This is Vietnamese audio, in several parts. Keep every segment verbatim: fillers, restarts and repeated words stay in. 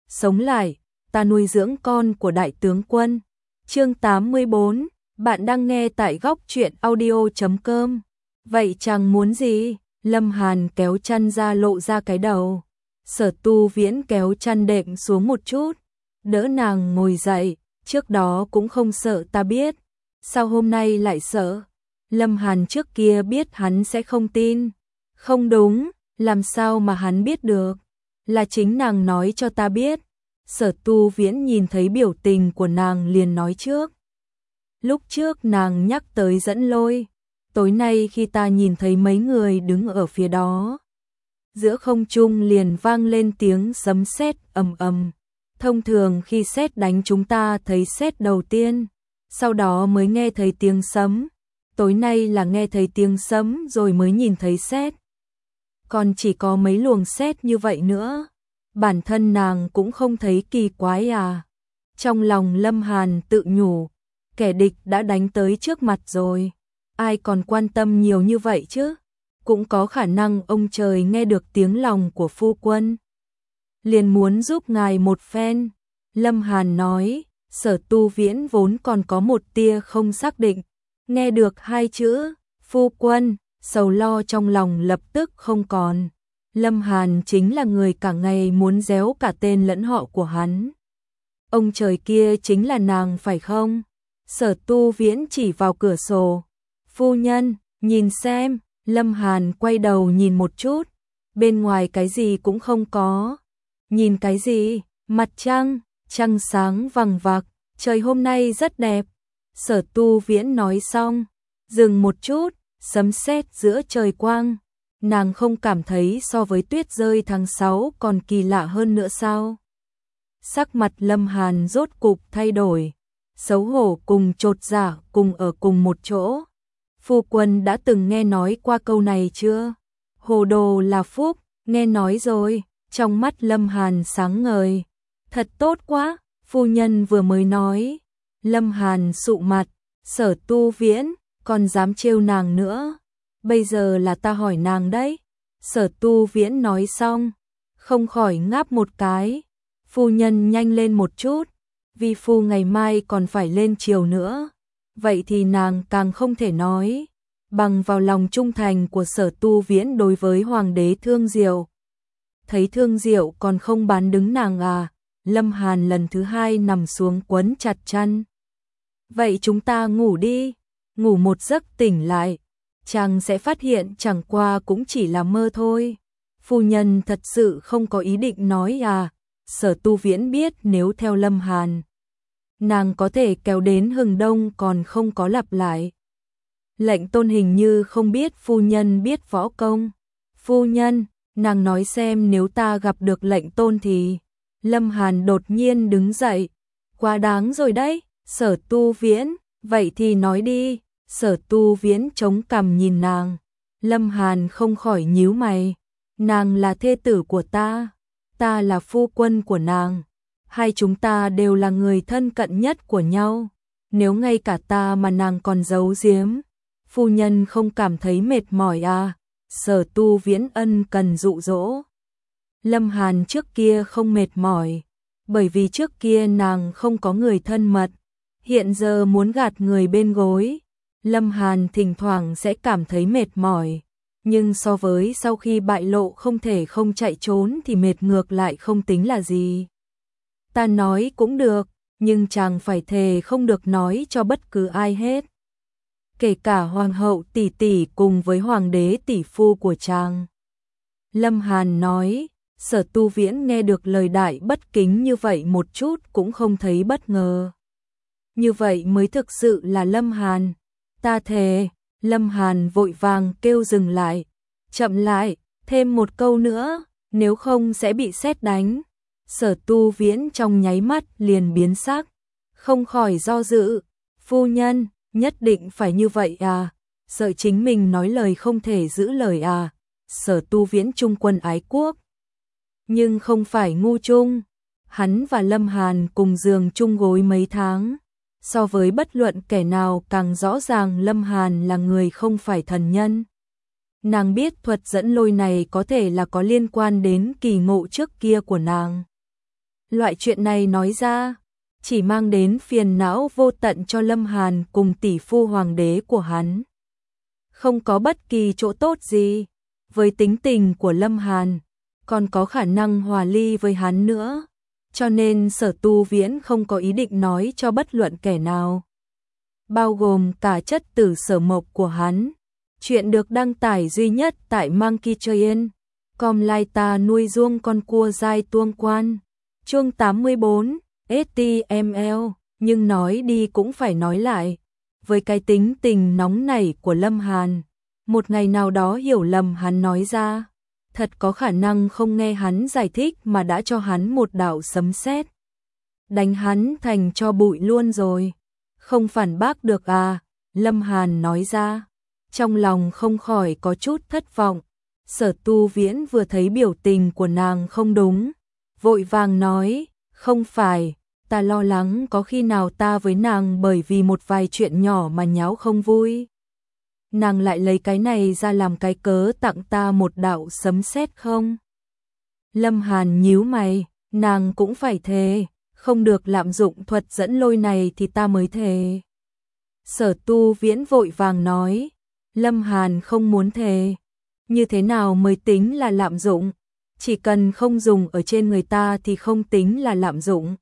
sống lại, ta nuôi dưỡng con của đại tướng quân. Chương tám mươi tư, bạn đang nghe tại góc truyện audio chấm com. Vậy chàng muốn gì? Lâm Hàn kéo chăn ra lộ ra cái đầu. Sở Tu Viễn kéo chăn đệm xuống một chút, đỡ nàng ngồi dậy, trước đó cũng không sợ ta biết, sao hôm nay lại sợ? Lâm Hàn trước kia biết hắn sẽ không tin. Không đúng, làm sao mà hắn biết được? Là chính nàng nói cho ta biết. Sở Tu Viễn nhìn thấy biểu tình của nàng liền nói trước. Lúc trước nàng nhắc tới dẫn lôi, tối nay khi ta nhìn thấy mấy người đứng ở phía đó, giữa không trung liền vang lên tiếng sấm sét ầm ầm. Thông thường khi sét đánh chúng ta thấy sét đầu tiên, sau đó mới nghe thấy tiếng sấm. Tối nay là nghe thấy tiếng sấm rồi mới nhìn thấy sét. Còn chỉ có mấy luồng sét như vậy nữa. Bản thân nàng cũng không thấy kỳ quái à. Trong lòng Lâm Hàn tự nhủ, kẻ địch đã đánh tới trước mặt rồi, ai còn quan tâm nhiều như vậy chứ? Cũng có khả năng ông trời nghe được tiếng lòng của phu quân, liền muốn giúp ngài một phen. Lâm Hàn nói. Sở Tu Viễn vốn còn có một tia không xác định, nghe được hai chữ phu quân, sầu lo trong lòng lập tức không còn. Lâm Hàn chính là người cả ngày muốn déo cả tên lẫn họ của hắn. Ông trời kia chính là nàng phải không? Sở Tu Viễn chỉ vào cửa sổ. Phu nhân, nhìn xem. Lâm Hàn quay đầu nhìn một chút, bên ngoài cái gì cũng không có. Nhìn cái gì? Mặt trăng, trăng sáng vằng vặc, trời hôm nay rất đẹp. Sở Tu Viễn nói xong, dừng một chút, sấm sét giữa trời quang. Nàng không cảm thấy so với tuyết rơi tháng sáu còn kỳ lạ hơn nữa sao? Sắc mặt Lâm Hàn rốt cục thay đổi, xấu hổ cùng chột dạ cùng ở cùng một chỗ. Phu quân đã từng nghe nói qua câu này chưa? Hồ đồ là phúc, nghe nói rồi. Trong mắt Lâm Hàn sáng ngời. Thật tốt quá, phu nhân vừa mới nói. Lâm Hàn sụ mặt. Sở Tu Viễn, còn dám trêu nàng nữa. Bây giờ là ta hỏi nàng đấy. Sở Tu Viễn nói xong, không khỏi ngáp một cái. Phu nhân nhanh lên một chút, vì phu ngày mai còn phải lên triều nữa. Vậy thì nàng càng không thể nói. Bằng vào lòng trung thành của Sở Tu Viễn đối với Hoàng đế Thương Diệu. Thấy Thương Diệu còn không bán đứng nàng à? Lâm Hàn lần thứ hai nằm xuống quấn chặt chăn. Vậy chúng ta ngủ đi. Ngủ một giấc tỉnh lại, chàng sẽ phát hiện chẳng qua cũng chỉ là mơ thôi. Phu nhân thật sự không có ý định nói à? Sở Tu Viễn biết nếu theo Lâm Hàn, nàng có thể kéo đến hừng đông còn không có lặp lại. Lệnh Tôn hình như không biết phu nhân biết võ công. Phu nhân, nàng nói xem nếu ta gặp được Lệnh Tôn thì... Lâm Hàn đột nhiên đứng dậy. Quá đáng rồi đấy, Sở Tu Viễn, vậy thì nói đi. Sở Tu Viễn chống cằm nhìn nàng. Lâm Hàn không khỏi nhíu mày. Nàng là thê tử của ta, ta là phu quân của nàng. Hai chúng ta đều là người thân cận nhất của nhau. Nếu ngay cả ta mà nàng còn giấu giếm, phu nhân không cảm thấy mệt mỏi à? Sở Tu Viễn ân cần dụ dỗ. Lâm Hàn trước kia không mệt mỏi, bởi vì trước kia nàng không có người thân mật. Hiện giờ muốn gạt người bên gối, Lâm Hàn thỉnh thoảng sẽ cảm thấy mệt mỏi. Nhưng so với sau khi bại lộ không thể không chạy trốn thì mệt ngược lại không tính là gì. Ta nói cũng được, nhưng chàng phải thề không được nói cho bất cứ ai hết. Kể cả hoàng hậu tỷ tỷ cùng với hoàng đế tỷ phu của chàng. Lâm Hàn nói. Sở Tu Viễn nghe được lời đại bất kính như vậy một chút cũng không thấy bất ngờ. Như vậy mới thực sự là Lâm Hàn. Ta thề. Lâm Hàn vội vàng kêu dừng lại. Chậm lại, thêm một câu nữa, nếu không sẽ bị sét đánh. Sở Tu Viễn trong nháy mắt liền biến sắc, không khỏi do dự. Phu nhân, nhất định phải như vậy à? Sợ chính mình nói lời không thể giữ lời à? Sở Tu Viễn trung quân ái quốc, nhưng không phải ngu chung. Hắn và Lâm Hàn cùng giường chung gối mấy tháng. So với bất luận kẻ nào càng rõ ràng Lâm Hàn là người không phải thần nhân. Nàng biết thuật dẫn lôi này có thể là có liên quan đến kỳ ngộ trước kia của nàng. Loại chuyện này nói ra, chỉ mang đến phiền não vô tận cho Lâm Hàn cùng tỷ phu hoàng đế của hắn. Không có bất kỳ chỗ tốt gì, với tính tình của Lâm Hàn, còn có khả năng hòa ly với hắn nữa, cho nên Sở Tu Viễn không có ý định nói cho bất luận kẻ nào, bao gồm cả chất tử Sở Mộc của hắn. Chuyện được đăng tải duy nhất tại Monkey Train, com lai ta nuôi ruông con cua dai tuông quan. Chương tám mươi bốn, ét tê em lờ, nhưng nói đi cũng phải nói lại, với cái tính tình nóng nảy của Lâm Hàn, một ngày nào đó hiểu lầm hắn nói ra, thật có khả năng không nghe hắn giải thích mà đã cho hắn một đạo sấm sét, đánh hắn thành cho bụi luôn rồi. Không phản bác được à? Lâm Hàn nói ra, trong lòng không khỏi có chút thất vọng. Sở Tu Viễn vừa thấy biểu tình của nàng không đúng, vội vàng nói, không phải, ta lo lắng có khi nào ta với nàng bởi vì một vài chuyện nhỏ mà nháo không vui. Nàng lại lấy cái này ra làm cái cớ tặng ta một đạo sấm sét không? Lâm Hàn nhíu mày, nàng cũng phải thề, không được lạm dụng thuật dẫn lôi này thì ta mới thề. Sở Tu Viễn vội vàng nói, Lâm Hàn không muốn thề. Như thế nào mới tính là lạm dụng? Chỉ cần không dùng ở trên người ta thì không tính là lạm dụng.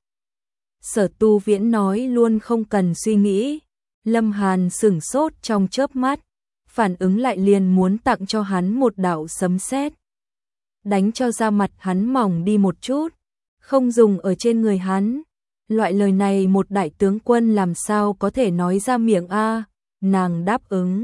Sở Tu Viễn nói luôn không cần suy nghĩ. Lâm Hàn sửng sốt trong chớp mắt, phản ứng lại liền muốn tặng cho hắn một đạo sấm sét, đánh cho da mặt hắn mỏng đi một chút, không dùng ở trên người hắn. Loại lời này một đại tướng quân làm sao có thể nói ra miệng a? Nàng đáp ứng.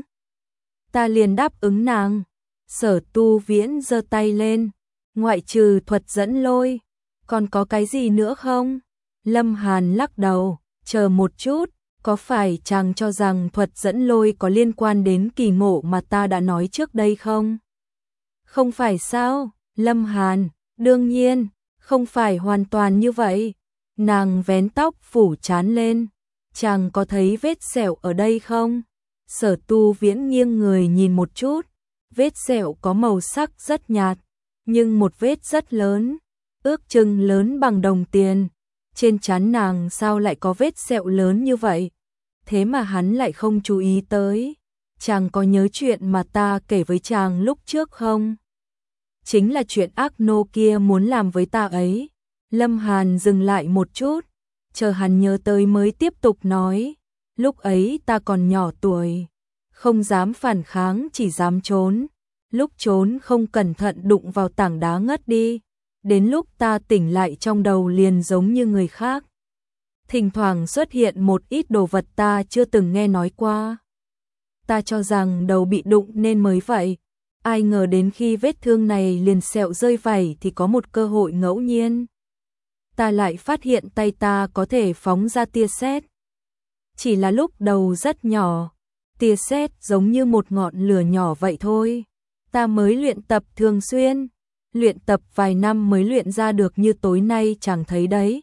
Ta liền đáp ứng nàng. Sở Tu Viễn giơ tay lên, ngoại trừ thuật dẫn lôi, còn có cái gì nữa không? Lâm Hàn lắc đầu, chờ một chút, có phải chàng cho rằng thuật dẫn lôi có liên quan đến kỳ ngộ mà ta đã nói trước đây không? Không phải sao? Lâm Hàn, đương nhiên, không phải hoàn toàn như vậy. Nàng vén tóc phủ trán lên, chàng có thấy vết sẹo ở đây không? Sở Tu Viễn nghiêng người nhìn một chút, vết sẹo có màu sắc rất nhạt, nhưng một vết rất lớn, ước chừng lớn bằng đồng tiền. Trên trán nàng sao lại có vết sẹo lớn như vậy? Thế mà hắn lại không chú ý tới. Chàng có nhớ chuyện mà ta kể với chàng lúc trước không? Chính là chuyện ác nô kia muốn làm với ta ấy. Lâm Hàn dừng lại một chút, chờ hắn nhớ tới mới tiếp tục nói. Lúc ấy ta còn nhỏ tuổi, không dám phản kháng, chỉ dám trốn. Lúc trốn không cẩn thận đụng vào tảng đá ngất đi. Đến lúc ta tỉnh lại trong đầu liền giống như người khác. Thỉnh thoảng xuất hiện một ít đồ vật ta chưa từng nghe nói qua. Ta cho rằng đầu bị đụng nên mới vậy. Ai ngờ đến khi vết thương này liền sẹo rơi vảy thì có một cơ hội ngẫu nhiên. Ta lại phát hiện tay ta có thể phóng ra tia sét. Chỉ là lúc đầu rất nhỏ, tia sét giống như một ngọn lửa nhỏ vậy thôi. Ta mới luyện tập thường xuyên, luyện tập vài năm mới luyện ra được như tối nay chẳng thấy đấy.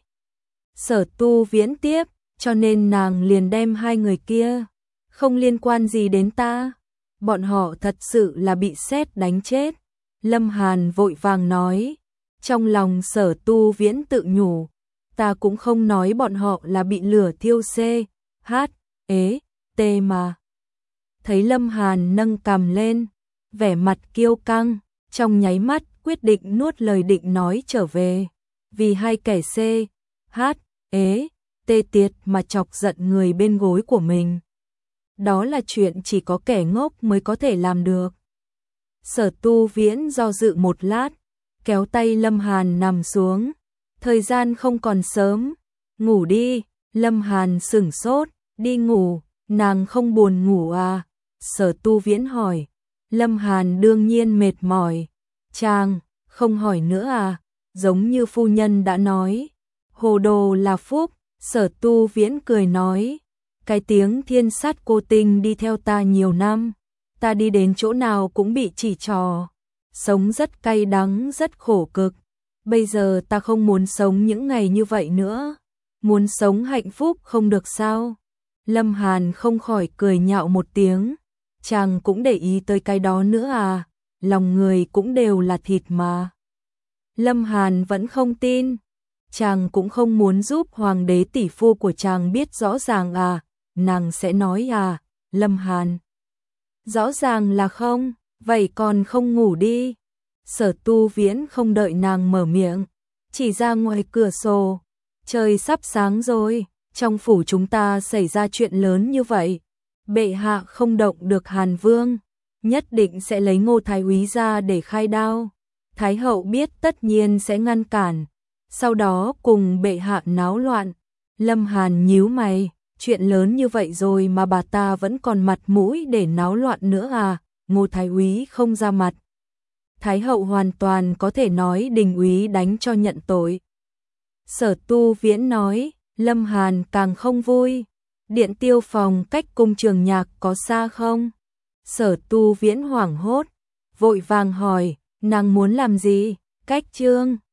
Sở Tu Viễn tiếp, cho nên nàng liền đem hai người kia, không liên quan gì đến ta. Bọn họ thật sự là bị sét đánh chết. Lâm Hàn vội vàng nói, trong lòng Sở Tu Viễn tự nhủ, ta cũng không nói bọn họ là bị lửa thiêu c, h, ế, t mà. Thấy Lâm Hàn nâng cằm lên, vẻ mặt kiêu căng, trong nháy mắt quyết định nuốt lời định nói trở về, vì hai kẻ c, h, ế, t tiệt mà chọc giận người bên gối của mình. Đó là chuyện chỉ có kẻ ngốc mới có thể làm được. Sở Tu Viễn do dự một lát, kéo tay Lâm Hàn nằm xuống. Thời gian không còn sớm, ngủ đi. Lâm Hàn sửng sốt, đi ngủ, nàng không buồn ngủ à? Sở Tu Viễn hỏi. Lâm Hàn đương nhiên mệt mỏi. Chàng, không hỏi nữa à? Giống như phu nhân đã nói, hồ đồ là phúc. Sở Tu Viễn cười nói, cái tiếng thiên sát cô tinh đi theo ta nhiều năm, ta đi đến chỗ nào cũng bị chỉ trò, sống rất cay đắng, rất khổ cực. Bây giờ ta không muốn sống những ngày như vậy nữa, muốn sống hạnh phúc không được sao? Lâm Hàn không khỏi cười nhạo một tiếng, chàng cũng để ý tới cái đó nữa à? Lòng người cũng đều là thịt mà. Lâm Hàn vẫn không tin, chàng cũng không muốn giúp hoàng đế tỷ phu của chàng biết rõ ràng à, nàng sẽ nói à, Lâm Hàn. Rõ ràng là không, vậy còn không ngủ đi. Sở Tu Viễn không đợi nàng mở miệng, chỉ ra ngoài cửa sổ, trời sắp sáng rồi, trong phủ chúng ta xảy ra chuyện lớn như vậy, bệ hạ không động được Hàn Vương, nhất định sẽ lấy Ngô Thái úy ra để khai đao. Thái hậu biết tất nhiên sẽ ngăn cản, sau đó cùng bệ hạ náo loạn. Lâm Hàn nhíu mày, chuyện lớn như vậy rồi mà bà ta vẫn còn mặt mũi để náo loạn nữa à, Ngô Thái úy không ra mặt. Thái hậu hoàn toàn có thể nói Đình úy đánh cho nhận tội. Sở Tu Viễn nói, Lâm Hàn càng không vui. Điện Tiêu phòng cách cung Trường Nhạc có xa không? Sở Tu Viễn hoảng hốt, vội vàng hỏi, nàng muốn làm gì? Cách Trương